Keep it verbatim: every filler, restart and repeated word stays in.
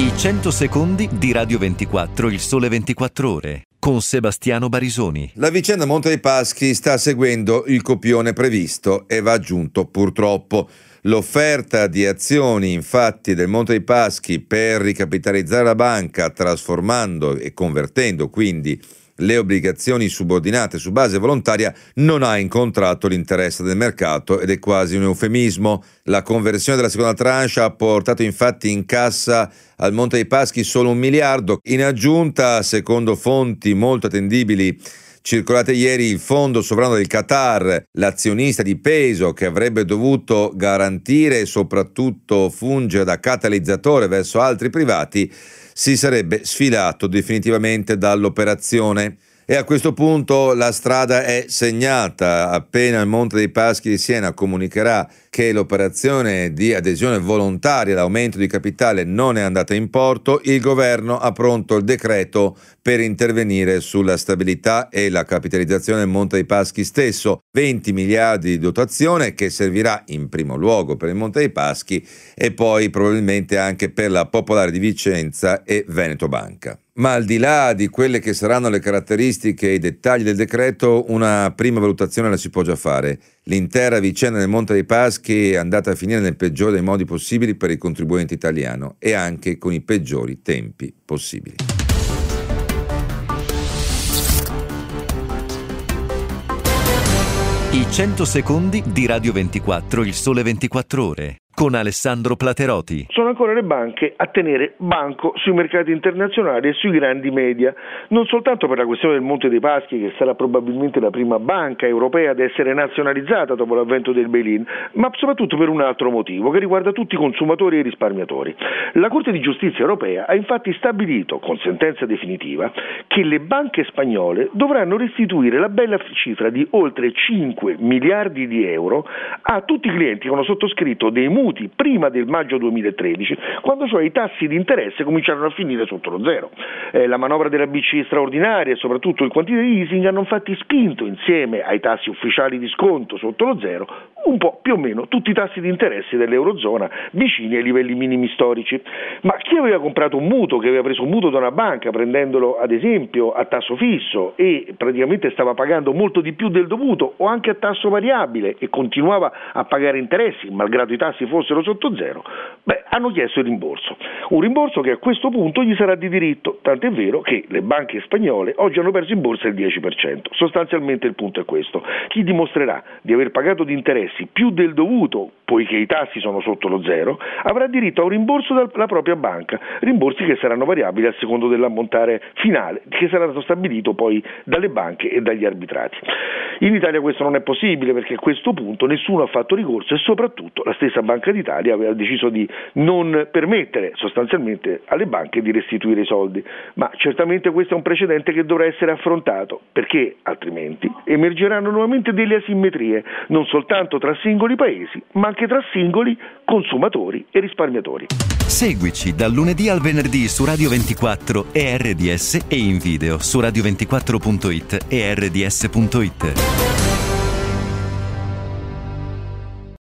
I cento secondi di Radio ventiquattro, il sole ventiquattro ore, con Sebastiano Barisoni. La vicenda Monte dei Paschi sta seguendo il copione previsto e va aggiunto purtroppo. L'offerta di azioni, infatti, del Monte dei Paschi per ricapitalizzare la banca, trasformando e convertendo quindi le obbligazioni subordinate su base volontaria, non ha incontrato l'interesse del mercato ed è quasi un eufemismo. La conversione della seconda tranche ha portato infatti in cassa al Monte dei Paschi solo un miliardo. In aggiunta, secondo fonti molto attendibili circolate ieri, il fondo sovrano del Qatar, l'azionista di peso che avrebbe dovuto garantire e soprattutto fungere da catalizzatore verso altri privati, si sarebbe sfilato definitivamente dall'operazione. E a questo punto la strada è segnata. Appena il Monte dei Paschi di Siena comunicherà che l'operazione di adesione volontaria all'aumento di capitale non è andata in porto, il governo ha pronto il decreto per intervenire sulla stabilità e la capitalizzazione del Monte dei Paschi stesso. venti miliardi di dotazione che servirà in primo luogo per il Monte dei Paschi e poi probabilmente anche per la Popolare di Vicenza e Veneto Banca. Ma al di là di quelle che saranno le caratteristiche e i dettagli del decreto, una prima valutazione la si può già fare. L'intera vicenda del Monte dei Paschi è andata a finire nel peggiore dei modi possibili per il contribuente italiano e anche con i peggiori tempi possibili. I cento secondi di Radio ventiquattro, il sole ventiquattro ore, con Alessandro Plateroti. Sono ancora le banche a tenere banco sui mercati internazionali e sui grandi media, non soltanto per la questione del Monte dei Paschi, che sarà probabilmente la prima banca europea ad essere nazionalizzata dopo l'avvento del bail-in, ma soprattutto per un altro motivo che riguarda tutti i consumatori e i risparmiatori. La Corte di Giustizia europea ha infatti stabilito, con sentenza definitiva, che le banche spagnole dovranno restituire la bella cifra di oltre cinque miliardi di euro a tutti i clienti che hanno sottoscritto dei mutui prima del maggio duemilatredici, quando cioè i tassi di interesse cominciarono a finire sotto lo zero. Eh, la manovra della B C E straordinaria e soprattutto il quantitative easing hanno infatti spinto, insieme ai tassi ufficiali di sconto sotto lo zero, un po' più o meno tutti i tassi di interesse dell'Eurozona vicini ai livelli minimi storici. Ma chi aveva comprato un mutuo, che aveva preso un mutuo da una banca prendendolo ad esempio a tasso fisso e praticamente stava pagando molto di più del dovuto o anche a tasso variabile e continuava a pagare interessi malgrado i tassi fossero sotto zero, beh, hanno chiesto il rimborso. Un rimborso che a questo punto gli sarà di diritto, tant'è vero che le banche spagnole oggi hanno perso in borsa il dieci per cento. Sostanzialmente il punto è questo: chi dimostrerà di aver pagato di interessi più del dovuto, poiché i tassi sono sotto lo zero, avrà diritto a un rimborso dalla propria banca, rimborsi che saranno variabili a secondo dell'ammontare finale, che sarà stato stabilito poi dalle banche e dagli arbitrati. In Italia questo non è possibile, perché a questo punto nessuno ha fatto ricorso e soprattutto la stessa Banca d'Italia aveva deciso di non permettere sostanzialmente alle banche di restituire i soldi. Ma certamente questo è un precedente che dovrà essere affrontato, perché altrimenti emergeranno nuovamente delle asimmetrie, non soltanto tra singoli paesi, ma anche tra singoli consumatori e risparmiatori. Seguici dal lunedì al venerdì su Radio ventiquattro e R D S e in video su radio ventiquattro punto it e R D S punto it.